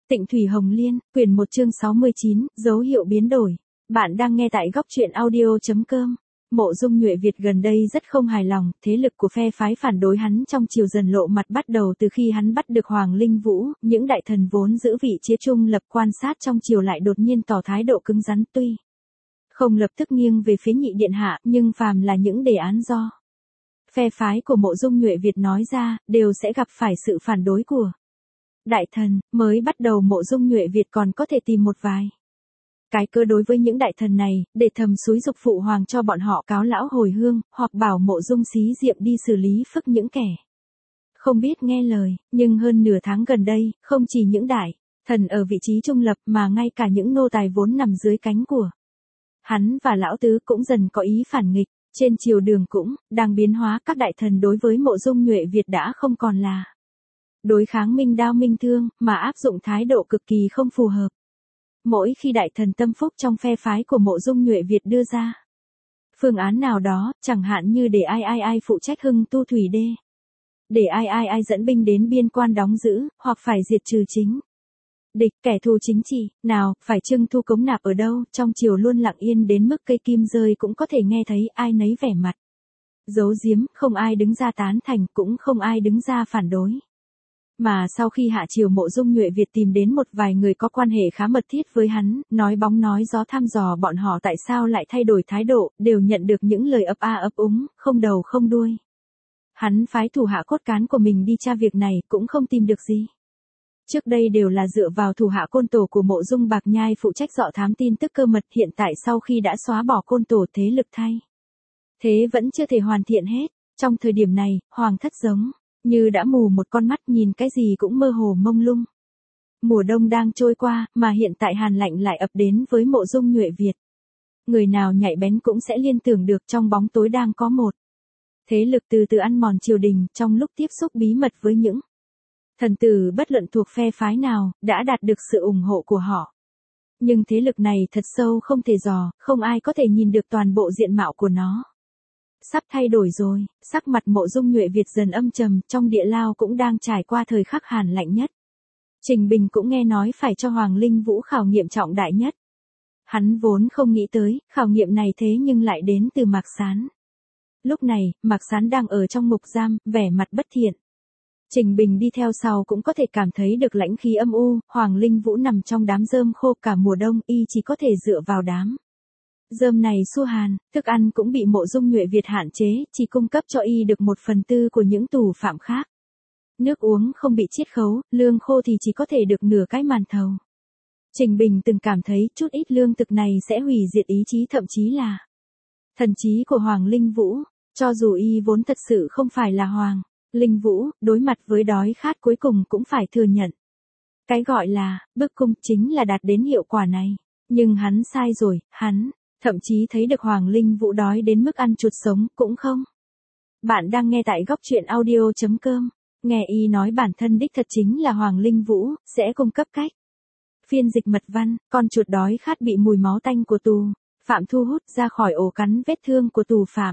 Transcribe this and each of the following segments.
Tịnh Thủy Hồng Liên, quyển 1 chương 69, dấu hiệu biến đổi. Bạn đang nghe tại góc truyện audio.com. Mộ Dung Nhuệ Việt gần đây rất không hài lòng, thế lực của phe phái phản đối hắn trong triều dần lộ mặt bắt đầu từ khi hắn bắt được Hoàng Linh Vũ, những đại thần vốn giữ vị trí trung lập quan sát trong triều lại đột nhiên tỏ thái độ cứng rắn tuy không lập tức nghiêng về phía Nhị Điện Hạ, nhưng phàm là những đề án do phe phái của Mộ Dung Nhuệ Việt nói ra, đều sẽ gặp phải sự phản đối của đại thần. Mới bắt đầu Mộ Dung Nhuệ Việt còn có thể tìm một vài cái cơ đối với những đại thần này, để thầm xúi dục phụ hoàng cho bọn họ cáo lão hồi hương, hoặc bảo Mộ Dung Xí Diệm đi xử lý phức những kẻ không biết nghe lời. Nhưng hơn nửa tháng gần đây, không chỉ những đại thần ở vị trí trung lập mà ngay cả những nô tài vốn nằm dưới cánh của hắn và lão tứ cũng dần có ý phản nghịch. Trên triều đường cũng đang biến hóa, các đại thần đối với Mộ Dung Nhuệ Việt đã không còn là đối kháng minh đao minh thương, mà áp dụng thái độ cực kỳ không phù hợp. Mỗi khi đại thần tâm phúc trong phe phái của Mộ Dung Nhuệ Việt đưa ra phương án nào đó, chẳng hạn như để ai phụ trách hưng tu thủy đê, để ai dẫn binh đến biên quan đóng giữ, hoặc phải diệt trừ chính địch, kẻ thù chính trị, nào, phải trưng thu cống nạp ở đâu, trong triều luôn lặng yên đến mức cây kim rơi cũng có thể nghe thấy, ai nấy vẻ mặt giấu giếm, không ai đứng ra tán thành, cũng không ai đứng ra phản đối. Mà sau khi hạ triều, Mộ Dung Nhuệ Việt tìm đến một vài người có quan hệ khá mật thiết với hắn, nói bóng nói gió thăm dò bọn họ tại sao lại thay đổi thái độ, đều nhận được những lời ấp a ấp úng, không đầu không đuôi. Hắn phái thủ hạ cốt cán của mình đi tra việc này, cũng không tìm được gì. Trước đây đều là dựa vào thủ hạ côn tổ của Mộ Dung Bạc Nhai phụ trách dọ thám tin tức cơ mật, hiện tại sau khi đã xóa bỏ côn tổ, thế lực thay thế vẫn chưa thể hoàn thiện hết. Trong thời điểm này, hoàng thất giống như đã mù một con mắt, nhìn cái gì cũng mơ hồ mông lung. Mùa đông đang trôi qua, mà hiện tại hàn lạnh lại ập đến với Mộ Dung Nhuệ Việt. Người nào nhạy bén cũng sẽ liên tưởng được trong bóng tối đang có một thế lực từ từ ăn mòn triều đình. Trong lúc tiếp xúc bí mật với những thần tử bất luận thuộc phe phái nào, đã đạt được sự ủng hộ của họ. Nhưng thế lực này thật sâu không thể dò, không ai có thể nhìn được toàn bộ diện mạo của nó. Sắp thay đổi rồi, sắc mặt Mộ Dung Nhuệ Việt dần âm trầm, trong địa lao cũng đang trải qua thời khắc hàn lạnh nhất. Trình Bình cũng nghe nói phải cho Hoàng Linh Vũ khảo nghiệm trọng đại nhất. Hắn vốn không nghĩ tới, khảo nghiệm này thế nhưng lại đến từ Mạc Sán. Lúc này, Mạc Sán đang ở trong ngục giam, vẻ mặt bất thiện. Trình Bình đi theo sau cũng có thể cảm thấy được lãnh khí âm u. Hoàng Linh Vũ nằm trong đám rơm khô cả mùa đông, y chỉ có thể dựa vào đám rơm này xua hàn. Thức ăn cũng bị Mộ Dung Nhuệ Việt hạn chế, chỉ cung cấp cho y được 1/4 của những tù phạm khác. Nước uống không bị chiết khấu, lương khô thì chỉ có thể được nửa cái màn thầu. Trình Bình từng cảm thấy chút ít lương thực này sẽ hủy diệt ý chí, thậm chí là thần trí của Hoàng Linh Vũ. Cho dù y vốn thật sự không phải là Hoàng Linh Vũ, đối mặt với đói khát cuối cùng cũng phải thừa nhận. Cái gọi là bức cung chính là đạt đến hiệu quả này. Nhưng hắn sai rồi, hắn thậm chí thấy được Hoàng Linh Vũ đói đến mức ăn chuột sống cũng không. Bạn đang nghe tại góc truyện audio.com. Nghe y nói bản thân đích thật chính là Hoàng Linh Vũ, sẽ cung cấp cách phiên dịch mật văn. Con chuột đói khát bị mùi máu tanh của tù phạm thu hút ra khỏi ổ cắn vết thương của tù phạm.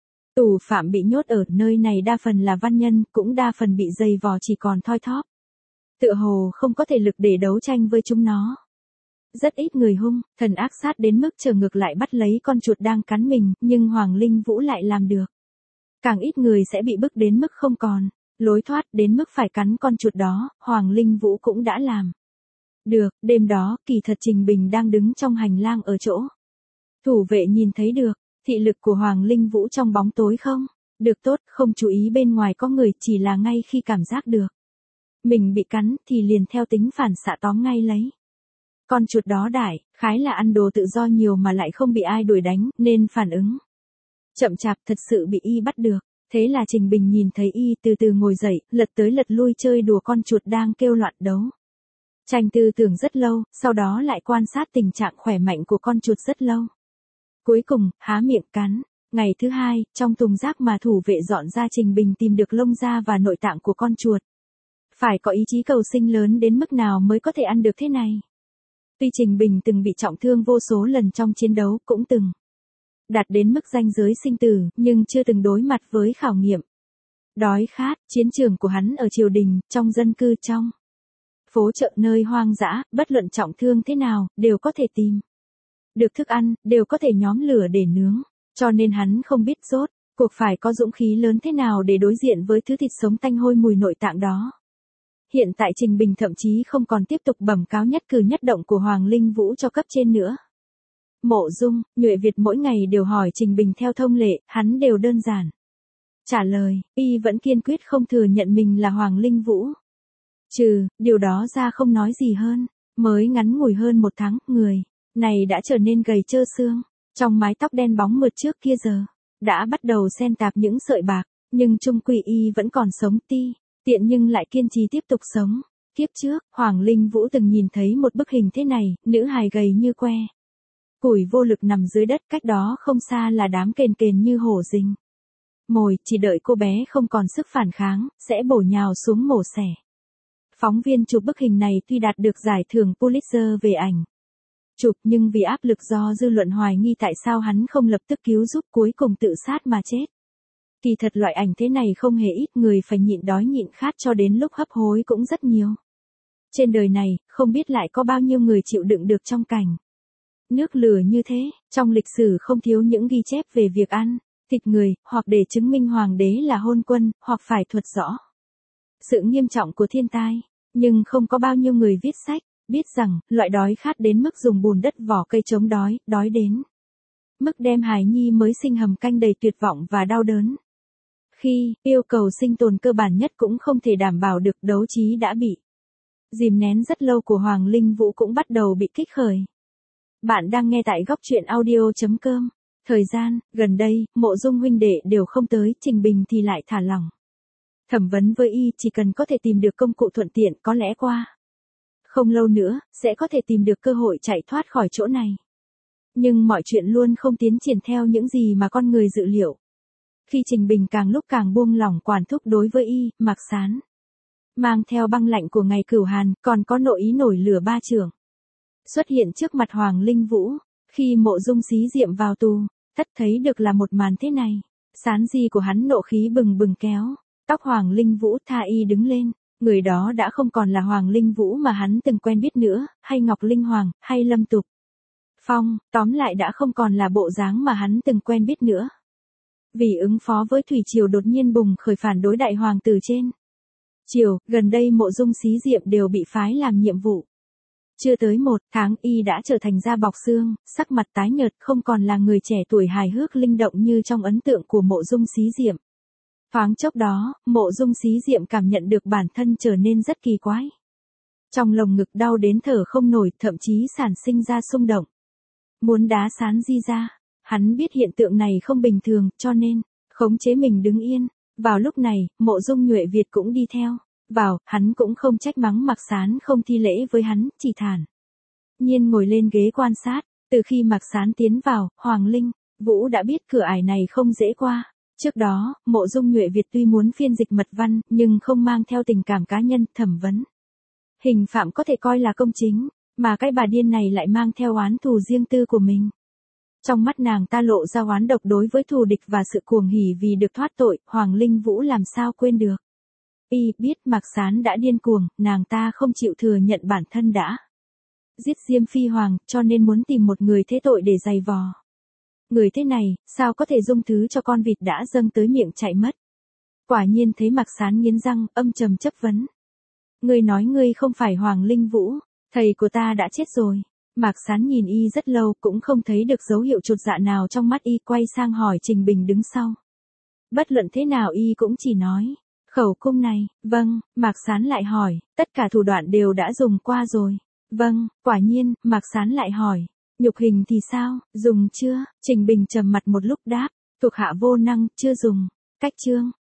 Tù phạm bị nhốt ở nơi này đa phần là văn nhân, cũng đa phần bị dày vò chỉ còn thoi thóp. Tựa hồ không có thể lực để đấu tranh với chúng nó. Rất ít người hung, thần ác sát đến mức trở ngược lại bắt lấy con chuột đang cắn mình, nhưng Hoàng Linh Vũ lại làm được. Càng ít người sẽ bị bức đến mức không còn lối thoát, đến mức phải cắn con chuột đó, Hoàng Linh Vũ cũng đã làm được. Đêm đó, kỳ thật Trình Bình đang đứng trong hành lang ở chỗ thủ vệ nhìn thấy được. Thị lực của Hoàng Linh Vũ trong bóng tối không được tốt, không chú ý bên ngoài có người, chỉ là ngay khi cảm giác được mình bị cắn thì liền theo tính phản xạ tóm ngay lấy con chuột đó. Đại khái là ăn đồ tự do nhiều mà lại không bị ai đuổi đánh, nên phản ứng chậm chạp, thật sự bị y bắt được. Thế là Trình Bình nhìn thấy y từ từ ngồi dậy, lật tới lật lui chơi đùa con chuột đang kêu loạn đấu tranh tư tưởng rất lâu, sau đó lại quan sát tình trạng khỏe mạnh của con chuột rất lâu. Cuối cùng, há miệng cắn. Ngày thứ hai, trong thùng rác mà thủ vệ dọn ra, Trình Bình tìm được lông da và nội tạng của con chuột. Phải có ý chí cầu sinh lớn đến mức nào mới có thể ăn được thế này. Tuy Trình Bình từng bị trọng thương vô số lần trong chiến đấu, cũng từng đạt đến mức ranh giới sinh tử, nhưng chưa từng đối mặt với khảo nghiệm đói khát. Chiến trường của hắn ở triều đình, trong dân cư, trong Phố chợ nơi hoang dã, bất luận trọng thương thế nào, đều có thể tìm được thức ăn, đều có thể nhóm lửa để nướng. Cho nên hắn không biết rốt cuộc phải có dũng khí lớn thế nào để đối diện với thứ thịt sống tanh hôi mùi nội tạng đó. Hiện tại Trình Bình thậm chí không còn tiếp tục bẩm cáo nhất cử nhất động của Hoàng Linh Vũ cho cấp trên nữa. Mộ Dung, Nhuệ Việt mỗi ngày đều hỏi Trình Bình theo thông lệ, hắn đều đơn giản trả lời, y vẫn kiên quyết không thừa nhận mình là Hoàng Linh Vũ. Điều đó ra không nói gì hơn, mới ngắn ngủi hơn 1 tháng, người này đã trở nên gầy trơ xương, trong mái tóc đen bóng mượt trước kia giờ đã bắt đầu xen tạp những sợi bạc, nhưng chung quy y vẫn còn sống tiện nhưng lại kiên trì tiếp tục sống. Kiếp trước, Hoàng Linh Vũ từng nhìn thấy một bức hình thế này, nữ hài gầy như que củi vô lực nằm dưới đất, cách đó không xa là đám kền kền như hổ rình mồi, chỉ đợi cô bé không còn sức phản kháng, sẽ bổ nhào xuống mổ xẻ. Phóng viên chụp bức hình này tuy đạt được giải thưởng Pulitzer về ảnh chụp, nhưng vì áp lực do dư luận hoài nghi tại sao hắn không lập tức cứu giúp, cuối cùng tự sát mà chết. Kỳ thật loại ảnh thế này không hề ít, người phải nhịn đói nhịn khát cho đến lúc hấp hối cũng rất nhiều. Trên đời này, không biết lại có bao nhiêu người chịu đựng được trong cảnh nước lửa như thế. Trong lịch sử không thiếu những ghi chép về việc ăn thịt người, hoặc để chứng minh hoàng đế là hôn quân, hoặc phải thuật rõ sự nghiêm trọng của thiên tai. Nhưng không có bao nhiêu người viết sách biết rằng, loại đói khát đến mức dùng bùn đất vỏ cây chống đói đến mức đem hài nhi mới sinh hầm canh đầy tuyệt vọng và đau đớn. Khi yêu cầu sinh tồn cơ bản nhất cũng không thể đảm bảo được, đấu trí đã bị dìm nén rất lâu của Hoàng Linh Vũ cũng bắt đầu bị kích khởi. Bạn đang nghe tại góc truyện audio.com. Thời gian gần đây, Mộ Dung huynh đệ đều không tới, Trình Bình thì lại thả lỏng thẩm vấn với y, chỉ cần có thể tìm được công cụ thuận tiện, có lẽ qua không lâu nữa sẽ có thể tìm được cơ hội chạy thoát khỏi chỗ này. Nhưng mọi chuyện luôn không tiến triển theo những gì mà con người dự liệu. Khi Trình Bình càng lúc càng buông lỏng quản thúc đối với y, Mạc Sán mang theo băng lạnh của ngày Cửu Hàn, còn có nội ý nổi lửa ba trưởng xuất hiện trước mặt Hoàng Linh Vũ. Khi Mộ Dung Xí Diệm vào tù, tất thấy được là một màn thế này. Sán di của hắn nộ khí bừng bừng kéo tóc Hoàng Linh Vũ, tha y đứng lên. Người đó đã không còn là Hoàng Linh Vũ mà hắn từng quen biết nữa, hay Ngọc Linh Hoàng, hay Lâm Tục Phong, tóm lại đã không còn là bộ dáng mà hắn từng quen biết nữa. Vì ứng phó với thủy triều đột nhiên bùng khởi phản đối đại hoàng tử trên triều, gần đây Mộ Dung Xí Diệm đều bị phái làm nhiệm vụ. Chưa tới 1 tháng y đã trở thành da bọc xương, sắc mặt tái nhợt, không còn là người trẻ tuổi hài hước linh động như trong ấn tượng của Mộ Dung Xí Diệm. Thoáng chốc đó, Mộ Dung Xí Diệm cảm nhận được bản thân trở nên rất kỳ quái. Trong lồng ngực đau đến thở không nổi, thậm chí sản sinh ra xung động muốn đá Sán di ra. Hắn biết hiện tượng này không bình thường, cho nên khống chế mình đứng yên. Vào lúc này, Mộ Dung Nhuệ Việt cũng đi theo vào, hắn cũng không trách mắng Mạc Sán không thi lễ với hắn, chỉ thản nhiên ngồi lên ghế quan sát. Từ khi Mạc Sán tiến vào, Hoàng Linh Vũ đã biết cửa ải này không dễ qua. Trước đó, Mộ Dung Nhuệ Việt tuy muốn phiên dịch mật văn, nhưng không mang theo tình cảm cá nhân, thẩm vấn hình phạm có thể coi là công chính, mà cái bà điên này lại mang theo oán thù riêng tư của mình. Trong mắt nàng ta lộ ra oán độc đối với thù địch và sự cuồng hỉ vì được thoát tội, Hoàng Linh Vũ làm sao quên được. Y biết Mạc Sán đã điên cuồng, nàng ta không chịu thừa nhận bản thân đã giết Diêm Phi Hoàng, cho nên muốn tìm một người thế tội để giày vò. Người thế này, sao có thể dung thứ cho con vịt đã dâng tới miệng chạy mất. Quả nhiên thấy Mạc Sán nghiến răng, âm trầm chất vấn. Ngươi nói ngươi không phải Hoàng Linh Vũ, thầy của ta đã chết rồi. Mạc Sán nhìn y rất lâu cũng không thấy được dấu hiệu chột dạ nào trong mắt y, quay sang hỏi Trình Bình đứng sau. Bất luận thế nào y cũng chỉ nói, khẩu cung này, vâng. Mạc Sán lại hỏi, tất cả thủ đoạn đều đã dùng qua rồi. Vâng. Quả nhiên. Mạc Sán lại hỏi, nhục hình thì sao, dùng chưa? Trình Bình trầm mặt một lúc đáp, thuộc hạ vô năng, chưa dùng. Cách chương